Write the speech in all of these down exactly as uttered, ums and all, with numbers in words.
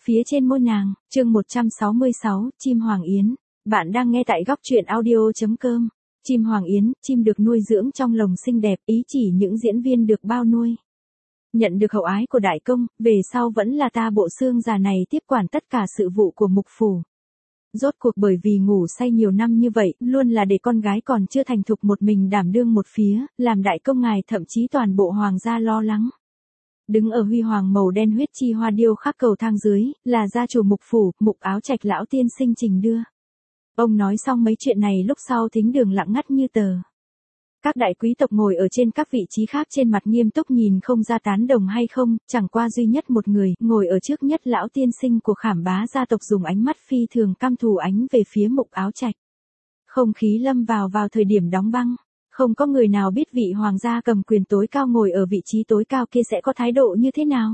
Phía trên môi nàng, chương một trăm sáu mươi sáu, chim hoàng yến. Bạn đang nghe tại góc truyện audio.com. Chim hoàng yến, chim được nuôi dưỡng trong lồng xinh đẹp, ý chỉ những diễn viên được bao nuôi. Nhận được hậu ái của đại công, về sau vẫn là ta bộ xương già này tiếp quản tất cả sự vụ của mục phủ. Rốt cuộc bởi vì ngủ say nhiều năm như vậy, luôn là để con gái còn chưa thành thục một mình đảm đương một phía, làm đại công ngài thậm chí toàn bộ hoàng gia lo lắng. Đứng ở huy hoàng màu đen huyết chi hoa điêu khắc cầu thang dưới, là gia chủ mục phủ, Mục Áo Trạch lão tiên sinh trình đưa. Ông nói xong mấy chuyện này lúc sau thính đường lặng ngắt như tờ. Các đại quý tộc ngồi ở trên các vị trí khác trên mặt nghiêm túc nhìn không ra tán đồng hay không, chẳng qua duy nhất một người, ngồi ở trước nhất lão tiên sinh của Khảm Bá gia tộc dùng ánh mắt phi thường căm thù ánh về phía Mục Áo Trạch. Không khí lâm vào vào thời điểm đóng băng. Không có người nào biết vị hoàng gia cầm quyền tối cao ngồi ở vị trí tối cao kia sẽ có thái độ như thế nào.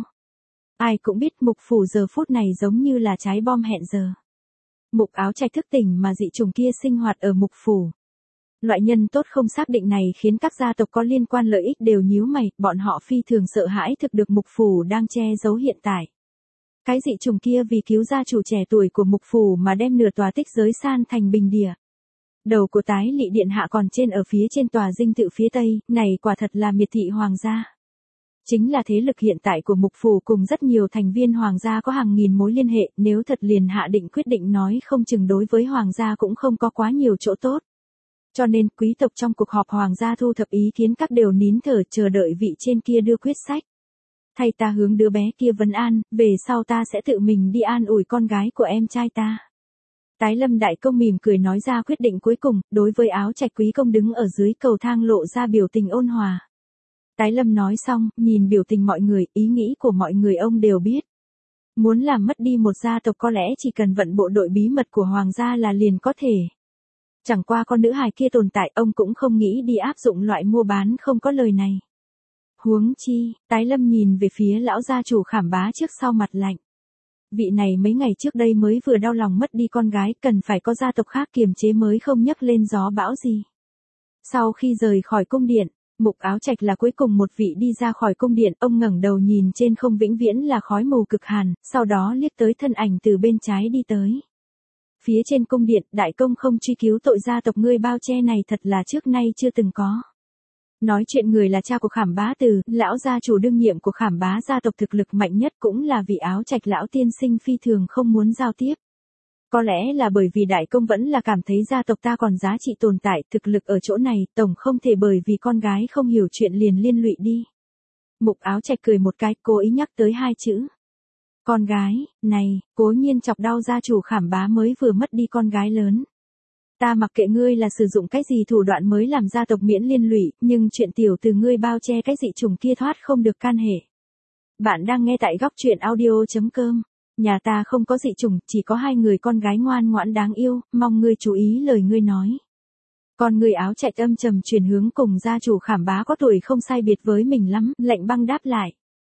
Ai cũng biết mục phủ giờ phút này giống như là trái bom hẹn giờ. Mục Áo Trạch thức tỉnh mà dị chủng kia sinh hoạt ở mục phủ. Loại nhân tốt không xác định này khiến các gia tộc có liên quan lợi ích đều nhíu mày, bọn họ phi thường sợ hãi thực được mục phủ đang che giấu hiện tại. Cái dị chủng kia vì cứu gia chủ trẻ tuổi của mục phủ mà đem nửa tòa tích giới san thành bình địa. Đầu của tái lị điện hạ còn trên ở phía trên tòa dinh thự phía tây, này quả thật là miệt thị hoàng gia. Chính là thế lực hiện tại của mục phủ cùng rất nhiều thành viên hoàng gia có hàng nghìn mối liên hệ, nếu thật liền hạ định quyết định nói không chừng đối với hoàng gia cũng không có quá nhiều chỗ tốt. Cho nên quý tộc trong cuộc họp hoàng gia thu thập ý kiến các đều nín thở chờ đợi vị trên kia đưa quyết sách. Thay ta hướng đứa bé kia vấn an, về sau ta sẽ tự mình đi an ủi con gái của em trai ta. Tái Lâm đại công mỉm cười nói ra quyết định cuối cùng, đối với Áo Trạch quý công đứng ở dưới cầu thang lộ ra biểu tình ôn hòa. Tái Lâm nói xong, nhìn biểu tình mọi người, ý nghĩ của mọi người ông đều biết. Muốn làm mất đi một gia tộc có lẽ chỉ cần vận bộ đội bí mật của hoàng gia là liền có thể. Chẳng qua con nữ hài kia tồn tại ông cũng không nghĩ đi áp dụng loại mua bán không có lời này. Huống chi, Tái Lâm nhìn về phía lão gia chủ Khảm Bá trước sau mặt lạnh. Vị này mấy ngày trước đây mới vừa đau lòng mất đi con gái, cần phải có gia tộc khác kiềm chế mới không nhấc lên gió bão gì. Sau khi rời khỏi cung điện, Mục Áo Trạch là cuối cùng một vị đi ra khỏi cung điện, ông ngẩng đầu nhìn trên không vĩnh viễn là khói mù cực hàn, sau đó liếc tới thân ảnh từ bên trái đi tới. Phía trên cung điện, đại công không truy cứu tội gia tộc ngươi bao che này thật là trước nay chưa từng có. Nói chuyện người là cha của Khảm Bá Từ, lão gia chủ đương nhiệm của Khảm Bá gia tộc thực lực mạnh nhất cũng là vị Áo Trạch lão tiên sinh phi thường không muốn giao tiếp. Có lẽ là bởi vì đại công vẫn là cảm thấy gia tộc ta còn giá trị tồn tại, thực lực ở chỗ này, tổng không thể bởi vì con gái không hiểu chuyện liền liên lụy đi. Mục Áo Trạch cười một cái, cố ý nhắc tới hai chữ. Con gái, này, cố nhiên chọc đau gia chủ Khảm Bá mới vừa mất đi con gái lớn. Ta mặc kệ ngươi là sử dụng cái gì thủ đoạn mới làm gia tộc miễn liên lụy, nhưng chuyện tiểu từ ngươi bao che cái dị chủng kia thoát không được can hệ. Bạn đang nghe tại góc truyện audio.com. Nhà ta không có dị chủng, chỉ có hai người con gái ngoan ngoãn đáng yêu, mong ngươi chú ý lời ngươi nói. Còn người Áo Trạch âm trầm chuyển hướng cùng gia chủ Khảm Bá có tuổi không sai biệt với mình lắm, lạnh băng đáp lại.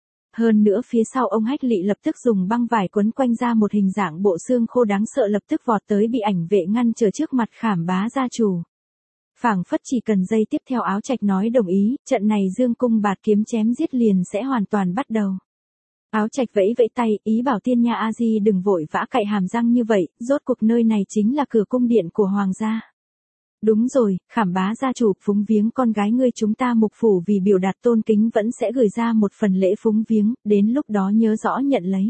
Hơn nữa phía sau ông Hách Lị lập tức dùng băng vải quấn quanh ra một hình dạng bộ xương khô đáng sợ lập tức vọt tới bị ảnh vệ ngăn trở trước mặt Khảm Bá gia chủ. Phảng phất chỉ cần giây tiếp theo Áo Trạch nói đồng ý, trận này dương cung bạt kiếm chém giết liền sẽ hoàn toàn bắt đầu. Áo Trạch vẫy vẫy tay, ý bảo Tiên Nha A Di đừng vội vã cạy hàm răng như vậy, rốt cuộc nơi này chính là cửa cung điện của hoàng gia. Đúng rồi, Khảm Bá gia chủ, phúng viếng con gái ngươi chúng ta mục phủ vì biểu đạt tôn kính vẫn sẽ gửi ra một phần lễ phúng viếng, đến lúc đó nhớ rõ nhận lấy.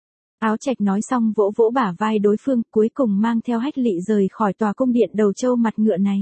Áo Trạch nói xong vỗ vỗ bả vai đối phương, cuối cùng mang theo Hách Lị rời khỏi tòa cung điện đầu trâu mặt ngựa này.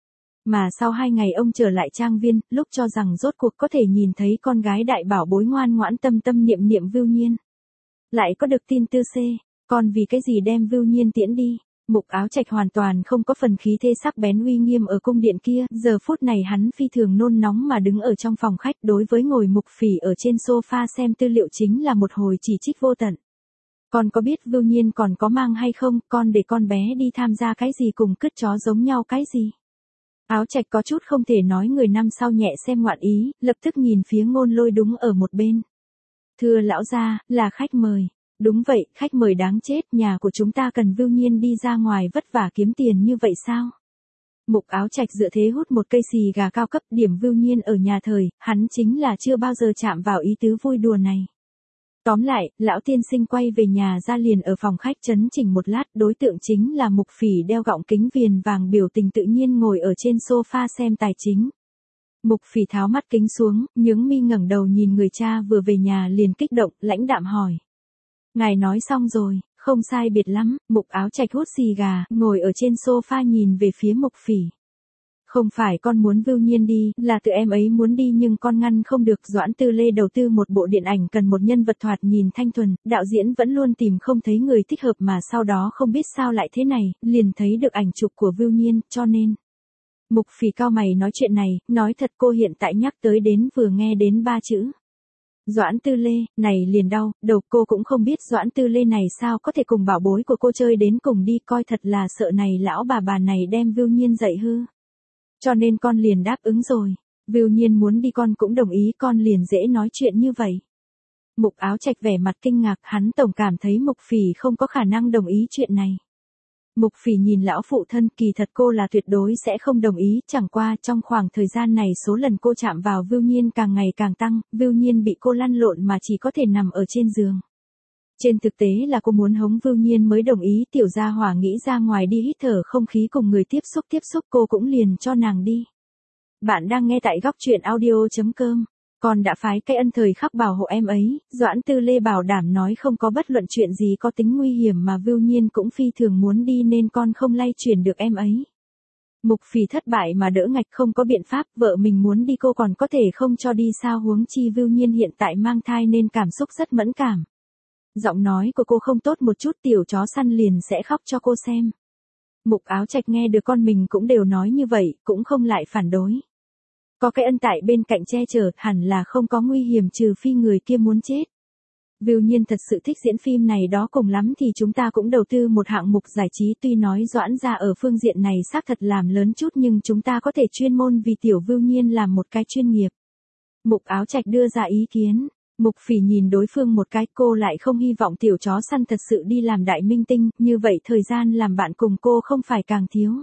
Mà sau hai ngày ông trở lại trang viên, lúc cho rằng rốt cuộc có thể nhìn thấy con gái đại bảo bối ngoan ngoãn tâm tâm niệm niệm Vưu Nhiên. Lại có được tin tư xê, còn vì cái gì đem Vưu Nhiên tiễn đi. Mục Áo Trạch hoàn toàn không có phần khí thế sắc bén uy nghiêm ở cung điện kia, giờ phút này hắn phi thường nôn nóng mà đứng ở trong phòng khách đối với ngồi mục phỉ ở trên sofa xem tư liệu chính là một hồi chỉ trích vô tận. Con có biết Vưu Nhiên còn có mang hay không, con để con bé đi tham gia cái gì cùng cứt chó giống nhau cái gì. Áo Trạch có chút không thể nói người năm sau nhẹ xem ngoạn ý, lập tức nhìn phía Ngôn Lôi đúng ở một bên. Thưa lão gia, là khách mời. Đúng vậy, khách mời đáng chết, nhà của chúng ta cần Vưu Nhiên đi ra ngoài vất vả kiếm tiền như vậy sao? Mục Áo Trạch dựa thế hút một cây xì gà cao cấp, điểm Vưu Nhiên ở nhà thời, hắn chính là chưa bao giờ chạm vào ý tứ vui đùa này. Tóm lại, lão tiên sinh quay về nhà ra liền ở phòng khách chấn chỉnh một lát, đối tượng chính là Mục Phỉ đeo gọng kính viền vàng biểu tình tự nhiên ngồi ở trên sofa xem tài chính. Mục Phỉ tháo mắt kính xuống, nhướng mi ngẩng đầu nhìn người cha vừa về nhà liền kích động, lãnh đạm hỏi. Ngài nói xong rồi, không sai biệt lắm. Mục Áo Trạch hút xì gà, ngồi ở trên sofa nhìn về phía Mục Phỉ. Không phải con muốn Vưu Nhiên đi, là tự em ấy muốn đi nhưng con ngăn không được. Doãn Tư Lê đầu tư một bộ điện ảnh cần một nhân vật thoạt nhìn thanh thuần, đạo diễn vẫn luôn tìm không thấy người thích hợp mà sau đó không biết sao lại thế này, liền thấy được ảnh chụp của Vưu Nhiên, cho nên. Mục Phỉ cau mày nói chuyện này, nói thật cô hiện tại nhắc tới đến vừa nghe đến ba chữ. Doãn Tư Lê, này liền đau, đầu cô cũng không biết Doãn Tư Lê này sao có thể cùng bảo bối của cô chơi đến cùng đi, coi thật là sợ này lão bà bà này đem Vưu Nhiên dạy hư. Cho nên con liền đáp ứng rồi. Vưu Nhiên muốn đi con cũng đồng ý, con liền dễ nói chuyện như vậy. Mục Áo Trạch vẻ mặt kinh ngạc, hắn tổng cảm thấy Mục Phỉ không có khả năng đồng ý chuyện này. Mục Phỉ nhìn lão phụ thân, kỳ thật cô là tuyệt đối sẽ không đồng ý, chẳng qua trong khoảng thời gian này số lần cô chạm vào Vưu Nhiên càng ngày càng tăng, Vưu Nhiên bị cô lăn lộn mà chỉ có thể nằm ở trên giường. Trên thực tế là cô muốn hống Vưu Nhiên mới đồng ý, tiểu gia hỏa nghĩ ra ngoài đi hít thở không khí cùng người tiếp xúc tiếp xúc cô cũng liền cho nàng đi. Bạn đang nghe tại góc truyện audio chấm com. Con đã phái cái ân thời khắc bảo hộ em ấy, Doãn Tư Lê bảo đảm nói không có bất luận chuyện gì có tính nguy hiểm mà Vưu Nhiên cũng phi thường muốn đi nên con không lay chuyển được em ấy. Mục Phỉ thất bại mà đỡ ngạch, không có biện pháp, vợ mình muốn đi cô còn có thể không cho đi sao, huống chi Vưu Nhiên hiện tại mang thai nên cảm xúc rất mẫn cảm. Giọng nói của cô không tốt một chút, tiểu chó săn liền sẽ khóc cho cô xem. Mục Áo Trạch nghe được con mình cũng đều nói như vậy, cũng không lại phản đối. Có cái ân tại bên cạnh che chở, hẳn là không có nguy hiểm trừ phi người kia muốn chết. Vưu Nhiên thật sự thích diễn phim này đó, cùng lắm thì chúng ta cũng đầu tư một hạng mục giải trí, tuy nói Doãn gia ở phương diện này xác thật làm lớn chút nhưng chúng ta có thể chuyên môn vì tiểu Vưu Nhiên làm một cái chuyên nghiệp. Mục Áo Trạch đưa ra ý kiến. Mục Phỉ nhìn đối phương một cái, cô lại không hy vọng tiểu chó săn thật sự đi làm đại minh tinh, như vậy thời gian làm bạn cùng cô không phải càng thiếu.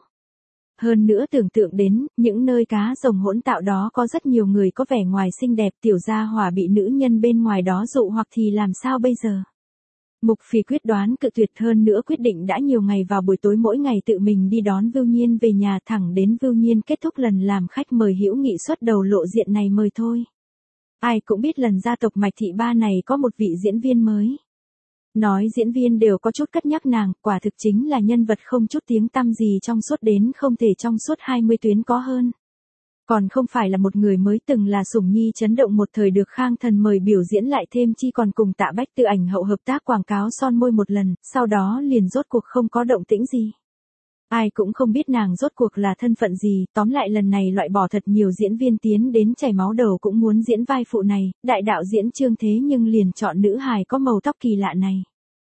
Hơn nữa tưởng tượng đến, những nơi cá rồng hỗn tạo đó có rất nhiều người có vẻ ngoài xinh đẹp, tiểu gia hỏa bị nữ nhân bên ngoài đó dụ hoặc thì làm sao bây giờ. Mục Phỉ quyết đoán cự tuyệt, hơn nữa quyết định đã nhiều ngày vào buổi tối mỗi ngày tự mình đi đón Vưu Nhiên về nhà, thẳng đến Vưu Nhiên kết thúc lần làm khách mời hữu nghị xuất đầu lộ diện này mời thôi. Ai cũng biết lần gia tộc Mạch Thị Ba này có một vị diễn viên mới. Nói diễn viên đều có chút cất nhắc nàng, quả thực chính là nhân vật không chút tiếng tăm gì trong suốt đến không thể trong suốt hai mươi tuyến có hơn. Còn không phải là một người mới từng là sủng nhi chấn động một thời được Khang Thần mời biểu diễn, lại thêm chi còn cùng Tạ Bách Tư ảnh hậu hợp tác quảng cáo son môi một lần, sau đó liền rốt cuộc không có động tĩnh gì. Ai cũng không biết nàng rốt cuộc là thân phận gì, tóm lại lần này loại bỏ thật nhiều diễn viên tiến đến chảy máu đầu cũng muốn diễn vai phụ này, đại đạo diễn Trương thế nhưng liền chọn nữ hài có màu tóc kỳ lạ này.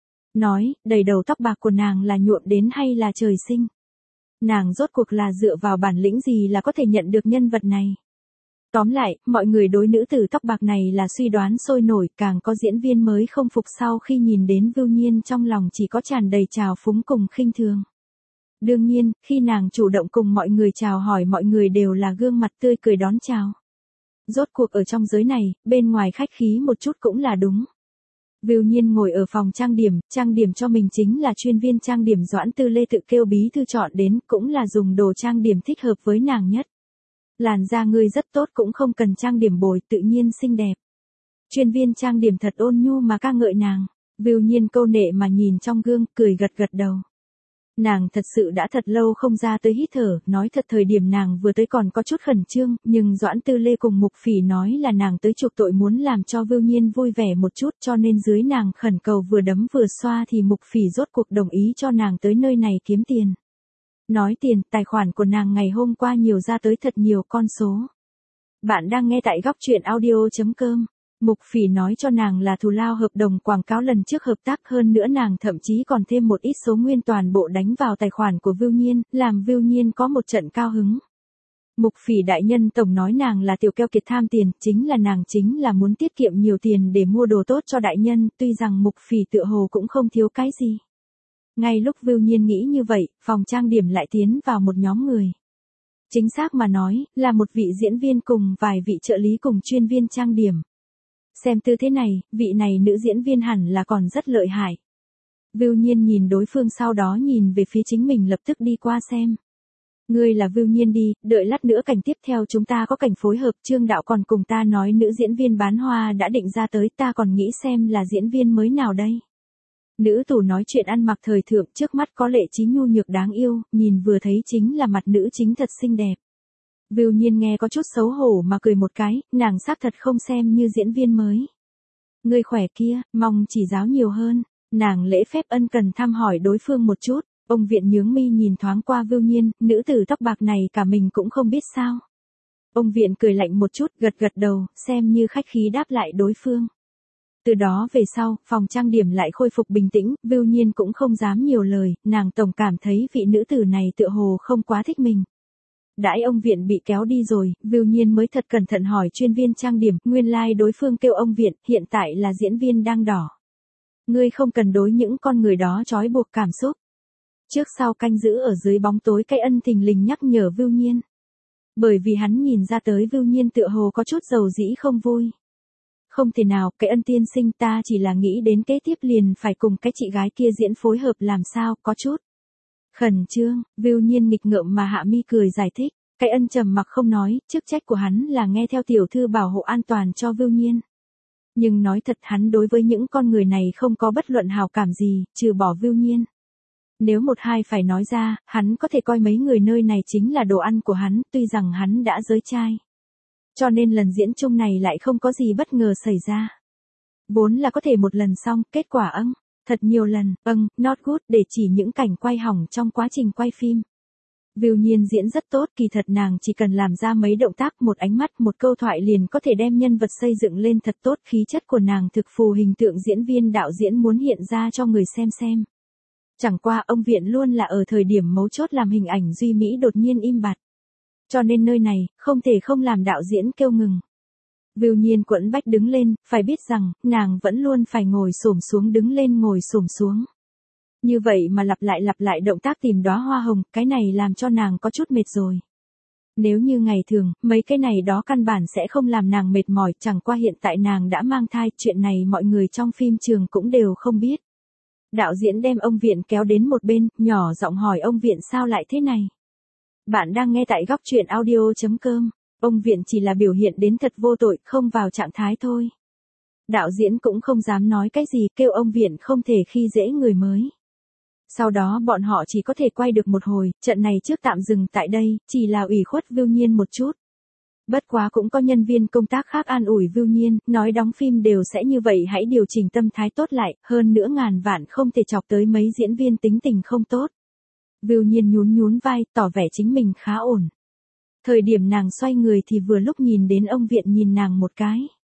Nói, đầy đầu tóc bạc của nàng là nhuộm đến hay là trời sinh? Nàng rốt cuộc là dựa vào bản lĩnh gì là có thể nhận được nhân vật này? Tóm lại, mọi người đối nữ tử tóc bạc này là suy đoán sôi nổi, càng có diễn viên mới không phục sau khi nhìn đến Vưu Nhiên trong lòng chỉ có tràn đầy trào phúng cùng khinh thường. Đương nhiên, khi nàng chủ động cùng mọi người chào hỏi mọi người đều là gương mặt tươi cười đón chào. Rốt cuộc ở trong giới này, bên ngoài khách khí một chút cũng là đúng. Vưu Nhiên ngồi ở phòng trang điểm, trang điểm cho mình chính là chuyên viên trang điểm Doãn Tư Lê tự kêu bí thư chọn đến, cũng là dùng đồ trang điểm thích hợp với nàng nhất. Làn da ngươi rất tốt cũng không cần trang điểm bồi, tự nhiên xinh đẹp. Chuyên viên trang điểm thật ôn nhu mà ca ngợi nàng. Vưu Nhiên câu nệ mà nhìn trong gương, cười gật gật đầu. Nàng thật sự đã thật lâu không ra tới hít thở, nói thật thời điểm nàng vừa tới còn có chút khẩn trương, nhưng Doãn Tư Lê cùng Mục Phỉ nói là nàng tới chuộc tội muốn làm cho Vưu Nhiên vui vẻ một chút, cho nên dưới nàng khẩn cầu vừa đấm vừa xoa thì Mục Phỉ rốt cuộc đồng ý cho nàng tới nơi này kiếm tiền. Nói tiền, tài khoản của nàng ngày hôm qua nhiều ra tới thật nhiều con số. Bạn đang nghe tại góc truyện audio chấm com. Mục Phỉ nói cho nàng là thù lao hợp đồng quảng cáo lần trước hợp tác, hơn nữa nàng thậm chí còn thêm một ít số nguyên toàn bộ đánh vào tài khoản của Vưu Nhiên, làm Vưu Nhiên có một trận cao hứng. Mục Phỉ đại nhân tổng nói nàng là tiểu keo kiệt tham tiền, chính là nàng chính là muốn tiết kiệm nhiều tiền để mua đồ tốt cho đại nhân, tuy rằng Mục Phỉ tựa hồ cũng không thiếu cái gì. Ngay lúc Vưu Nhiên nghĩ như vậy, phòng trang điểm lại tiến vào một nhóm người. Chính xác mà nói, là một vị diễn viên cùng vài vị trợ lý cùng chuyên viên trang điểm. Xem tư thế này, vị này nữ diễn viên hẳn là còn rất lợi hại. Vưu Nhiên nhìn đối phương sau đó nhìn về phía chính mình lập tức đi qua xem. Ngươi là Vưu Nhiên đi, đợi lát nữa cảnh tiếp theo chúng ta có cảnh phối hợp, Trương đạo còn cùng ta nói nữ diễn viên bán hoa đã định ra tới, ta còn nghĩ xem là diễn viên mới nào đây. Nữ tủ nói chuyện ăn mặc thời thượng, trước mắt có lệ trí nhu nhược đáng yêu, nhìn vừa thấy chính là mặt nữ chính thật xinh đẹp. Vưu Nhiên nghe có chút xấu hổ mà cười một cái, nàng xác thật không xem như diễn viên mới. Ngươi khỏe kia, mong chỉ giáo nhiều hơn. Nàng lễ phép ân cần thăm hỏi đối phương một chút. Ông Viện nhướng mi nhìn thoáng qua Vưu Nhiên, nữ tử tóc bạc này cả mình cũng không biết sao. Ông Viện cười lạnh một chút, gật gật đầu, xem như khách khí đáp lại đối phương. Từ đó về sau, phòng trang điểm lại khôi phục bình tĩnh, Vưu Nhiên cũng không dám nhiều lời, nàng tổng cảm thấy vị nữ tử này tựa hồ không quá thích mình. Đãi ông Viện bị kéo đi rồi, Vưu Nhiên mới thật cẩn thận hỏi chuyên viên trang điểm, nguyên lai like đối phương kêu ông Viện, hiện tại là diễn viên đang đỏ. Ngươi không cần đối những con người đó trói buộc cảm xúc. Trước sau canh giữ ở dưới bóng tối cái ân thình lình nhắc nhở Vưu Nhiên. Bởi vì hắn nhìn ra tới Vưu Nhiên tựa hồ có chút dầu dĩ không vui. Không thể nào, cái ân tiên sinh ta chỉ là nghĩ đến kế tiếp liền phải cùng cái chị gái kia diễn phối hợp làm sao, có chút. Khẩn trương, Vưu Nhiên nghịch ngợm mà hạ mi cười giải thích, cái ân trầm mặc không nói, chức trách của hắn là nghe theo tiểu thư bảo hộ an toàn cho Vưu Nhiên. Nhưng nói thật hắn đối với những con người này không có bất luận hào cảm gì, trừ bỏ Vưu Nhiên. Nếu một hai phải nói ra, hắn có thể coi mấy người nơi này chính là đồ ăn của hắn, tuy rằng hắn đã giới trai. Cho nên lần diễn chung này lại không có gì bất ngờ xảy ra. Vốn là có thể một lần xong, kết quả âng, thật nhiều lần, âng, not good để chỉ những cảnh quay hỏng trong quá trình quay phim. Vưu Nhiên diễn rất tốt, kỳ thật nàng chỉ cần làm ra mấy động tác, một ánh mắt, một câu thoại liền có thể đem nhân vật xây dựng lên thật tốt, khí chất của nàng thực phù hình tượng diễn viên đạo diễn muốn hiện ra cho người xem xem. Chẳng qua ông Viện luôn là ở thời điểm mấu chốt làm hình ảnh duy mỹ đột nhiên im bặt. Cho nên nơi này, không thể không làm đạo diễn kêu ngừng. Vưu Nhiên quẫn bách đứng lên, phải biết rằng, nàng vẫn luôn phải ngồi xổm xuống đứng lên ngồi xổm xuống. Như vậy mà lặp lại lặp lại động tác tìm đóa hoa hồng, cái này làm cho nàng có chút mệt rồi. Nếu như ngày thường, mấy cái này đó căn bản sẽ không làm nàng mệt mỏi, chẳng qua hiện tại nàng đã mang thai, chuyện này mọi người trong phim trường cũng đều không biết. Đạo diễn đem ông Viện kéo đến một bên, nhỏ giọng hỏi ông Viện sao lại thế này. Bạn đang nghe tại góc truyện audio chấm com, ông Viện chỉ là biểu hiện đến thật vô tội, không vào trạng thái thôi. Đạo diễn cũng không dám nói cái gì, kêu ông Viện không thể khi dễ người mới. Sau đó bọn họ chỉ có thể quay được một hồi, trận này trước tạm dừng tại đây, chỉ là ủy khuất Vưu Nhiên một chút. Bất quá cũng có nhân viên công tác khác an ủi Vưu Nhiên, nói đóng phim đều sẽ như vậy, hãy điều chỉnh tâm thái tốt lại, hơn nữa ngàn vạn không thể chọc tới mấy diễn viên tính tình không tốt. Vưu Nhiên nhún nhún vai, tỏ vẻ chính mình khá ổn. Thời điểm nàng xoay người thì vừa lúc nhìn đến ông Viện nhìn nàng một cái.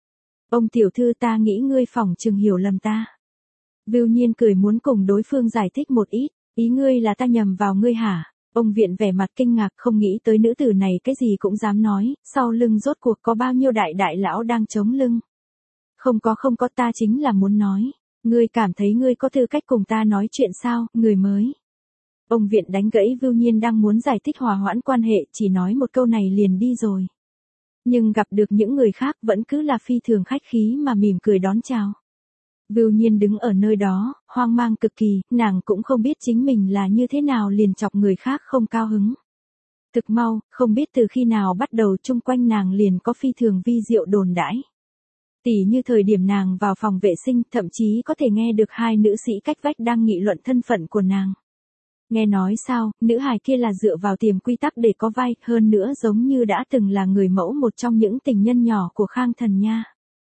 Ông tiểu thư ta nghĩ ngươi phỏng chừng hiểu lầm ta. Vưu Nhiên cười muốn cùng đối phương giải thích một ít, ý ngươi là ta nhầm vào ngươi hả? Ông Viện vẻ mặt kinh ngạc không nghĩ tới nữ tử này cái gì cũng dám nói, sau lưng rốt cuộc có bao nhiêu đại đại lão đang chống lưng. Không có không có ta chính là muốn nói, ngươi cảm thấy ngươi có tư cách cùng ta nói chuyện sao, người mới. Ông Viện đánh gãy Vưu Nhiên đang muốn giải thích hòa hoãn quan hệ, chỉ nói một câu này liền đi rồi. Nhưng gặp được những người khác vẫn cứ là phi thường khách khí mà mỉm cười đón chào. Vưu Nhiên đứng ở nơi đó, hoang mang cực kỳ, nàng cũng không biết chính mình là như thế nào liền chọc người khác không cao hứng. Thực mau, không biết từ khi nào bắt đầu chung quanh nàng liền có phi thường vi diệu đồn đãi. Tỉ như thời điểm nàng vào phòng vệ sinh, thậm chí có thể nghe được hai nữ sĩ cách vách đang nghị luận thân phận của nàng. Nghe nói sao, nữ hài kia là dựa vào tiềm quy tắc để có vai, hơn nữa giống như đã từng là người mẫu một trong những tình nhân nhỏ của Khang Thần nha.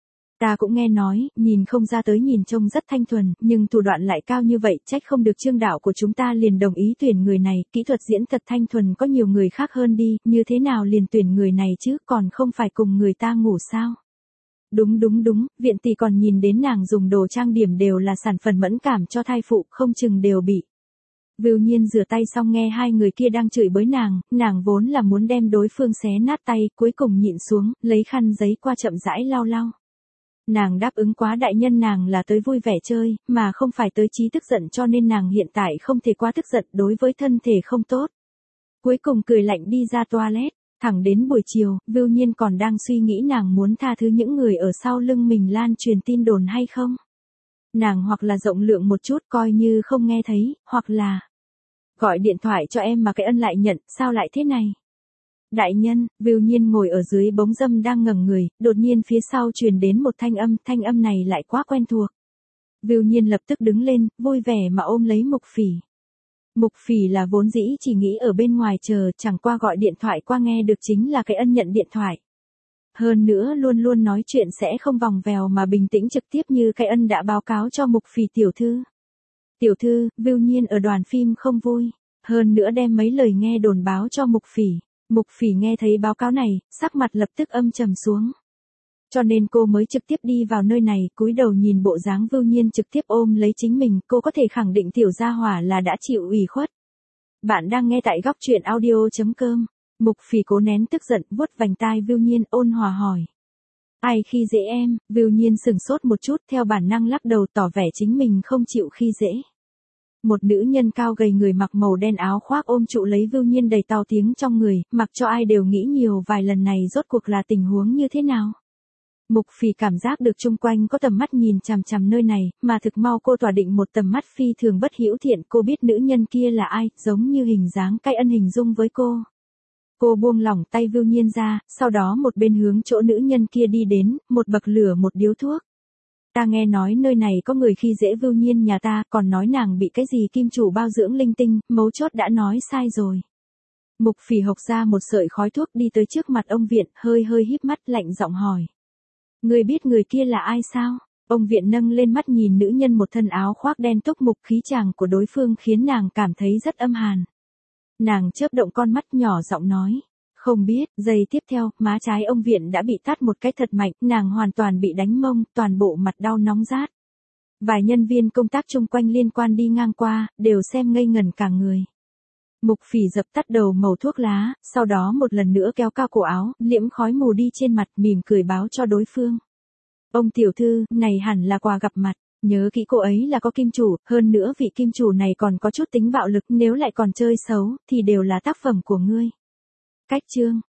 Ta cũng nghe nói, nhìn không ra tới nhìn trông rất thanh thuần, nhưng thủ đoạn lại cao như vậy, trách không được Trương đạo của chúng ta liền đồng ý tuyển người này, kỹ thuật diễn thật thanh thuần có nhiều người khác hơn đi, như thế nào liền tuyển người này chứ, còn không phải cùng người ta ngủ sao? Đúng đúng đúng, Viện tỷ còn nhìn đến nàng dùng đồ trang điểm đều là sản phẩm mẫn cảm cho thai phụ, không chừng đều bị. Vưu Nhiên rửa tay xong nghe hai người kia đang chửi bới nàng, nàng vốn là muốn đem đối phương xé nát tay, cuối cùng nhịn xuống, lấy khăn giấy qua chậm rãi lau lau. Nàng đáp ứng quá đại nhân nàng là tới vui vẻ chơi, mà không phải tới chí tức giận, cho nên nàng hiện tại không thể quá tức giận đối với thân thể không tốt. Cuối cùng cười lạnh đi ra toilet, Thẳng đến buổi chiều, Vưu Nhiên còn đang suy nghĩ nàng muốn tha thứ những người ở sau lưng mình lan truyền tin đồn hay không. Nàng hoặc là rộng lượng một chút coi như không nghe thấy, hoặc là gọi điện thoại cho em mà cái ân lại nhận, sao lại thế này? Đại nhân, Vưu Nhiên ngồi ở dưới bóng râm đang ngẩng người, đột nhiên phía sau truyền đến một thanh âm, thanh âm này lại quá quen thuộc. Vưu Nhiên lập tức đứng lên, vui vẻ mà ôm lấy Mục Phỉ. Mục Phỉ là vốn dĩ chỉ nghĩ ở bên ngoài chờ, chẳng qua gọi điện thoại qua nghe được chính là cái ân nhận điện thoại. Hơn nữa luôn luôn nói chuyện sẽ không vòng vèo mà bình tĩnh trực tiếp như cái ân đã báo cáo cho Mục Phỉ tiểu thư. Tiểu thư, Vưu Nhiên ở đoàn phim không vui, hơn nữa đem mấy lời nghe đồn báo cho Mục Phỉ. Mục Phỉ nghe thấy báo cáo này, sắc mặt lập tức âm trầm xuống. Cho nên cô mới trực tiếp đi vào nơi này, cúi đầu nhìn bộ dáng Vưu Nhiên trực tiếp ôm lấy chính mình, cô có thể khẳng định tiểu gia hỏa là đã chịu ủy khuất. Bạn đang nghe tại góc truyện audio chấm com. Mục Phỉ cố nén tức giận, vuốt vành tai Vưu Nhiên, ôn hòa hỏi. Ai khi dễ em? Vưu Nhiên sừng sốt một chút, theo bản năng lắc đầu tỏ vẻ chính mình không chịu khi dễ. Một nữ nhân cao gầy người mặc màu đen áo khoác ôm trụ lấy Vưu Nhiên đầy to tiếng trong người, mặc cho ai đều nghĩ nhiều vài lần này rốt cuộc là tình huống như thế nào. Mục Phỉ cảm giác được chung quanh có tầm mắt nhìn chằm chằm nơi này, mà thực mau cô tỏa định một tầm mắt phi thường bất hữu thiện, cô biết nữ nhân kia là ai, giống như hình dáng cái ân hình dung với cô. Cô buông lỏng tay Vưu Nhiên ra, sau đó một bên hướng chỗ nữ nhân kia đi đến, một bậc lửa một điếu thuốc. Ta nghe nói nơi này có người khi dễ Vưu Nhiên nhà ta, còn nói nàng bị cái gì kim chủ bao dưỡng linh tinh, mấu chốt đã nói sai rồi. Mục Phỉ hộc ra một sợi khói thuốc đi tới trước mặt ông Viện, hơi hơi híp mắt lạnh giọng hỏi. Người biết người kia là ai sao? Ông Viện nâng lên mắt nhìn nữ nhân một thân áo khoác đen túc mục, khí chàng của đối phương khiến nàng cảm thấy rất âm hàn. Nàng chớp động con mắt nhỏ giọng nói. Không biết, giây tiếp theo, má trái ông Viện đã bị tát một cái thật mạnh, nàng hoàn toàn bị đánh mông, toàn bộ mặt đau nóng rát. Vài nhân viên công tác chung quanh liên quan đi ngang qua, đều xem ngây ngẩn cả người. Mục Phỉ dập tắt đầu mẩu thuốc lá, sau đó một lần nữa kéo cao cổ áo, liễm khói mù đi trên mặt, mỉm cười báo cho đối phương. Ông tiểu thư, này hẳn là quà gặp mặt, nhớ kỹ cô ấy là có kim chủ, hơn nữa vị kim chủ này còn có chút tính bạo lực, nếu lại còn chơi xấu, thì đều là tác phẩm của ngươi. Cách chương